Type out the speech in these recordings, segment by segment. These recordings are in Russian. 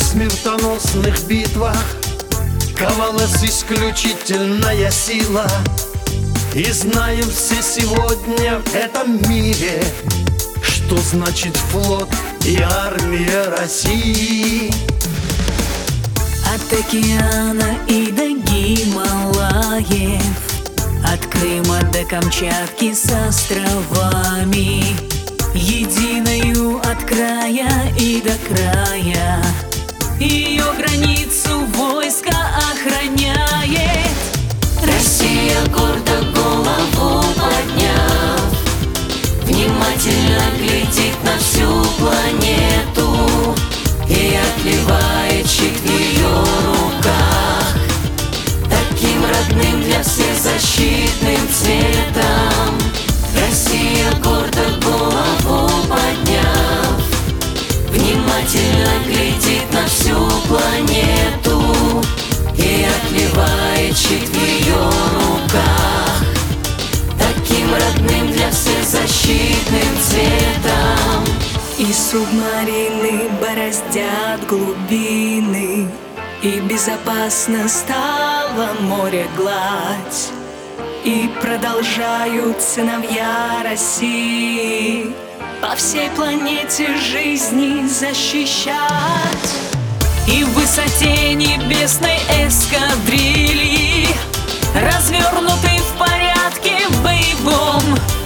смертоносных битвах ковалась исключительная сила. И знаем все сегодня в этом мире, что значит флот и армия России. От океана и до Гималаев, от Крыма до Камчатки с островами, единою от края и до края, ее границу войско охраняет. Россия, гордо голову подняв, внимательно глядит на всю планету и отливает щит в ее руках таким родным для всех защитным цветом. Россия, гордо голову подняв, внимательно глядит на всю планету и отливает щит в ее руках таким родным для всех защитным цветом. И субмарины бороздят глубины, и безопасно стало море гладь, и продолжают сыновья России по всей планете жизни защищать. И в высоте небесной эскадрильи, развернуты в порядке боевом,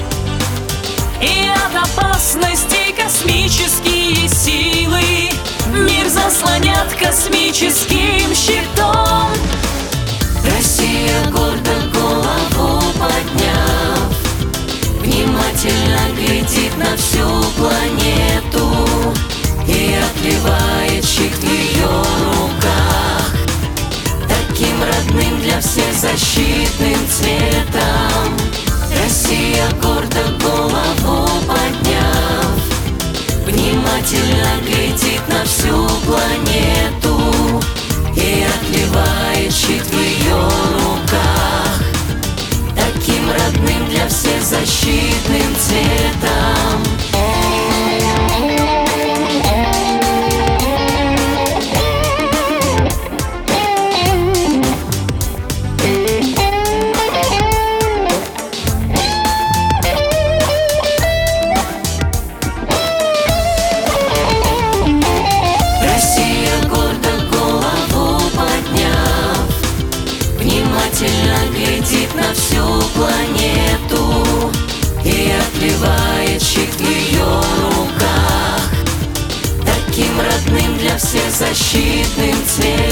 и от опасностей космические силы мир заслонят космическим щитом. Россия, гордо голову подняв, внимательно глядит на всю планету и отливает щит в ее руках таким родным для всех защитным цветом. Россия, гордо голову подняв, внимательно глядит на всю планету и отливает щит в ее руках таким родным для всех защитным цветом. Глядит на всю планету и отливает щит в ее руках таким родным для всех защитным цветом.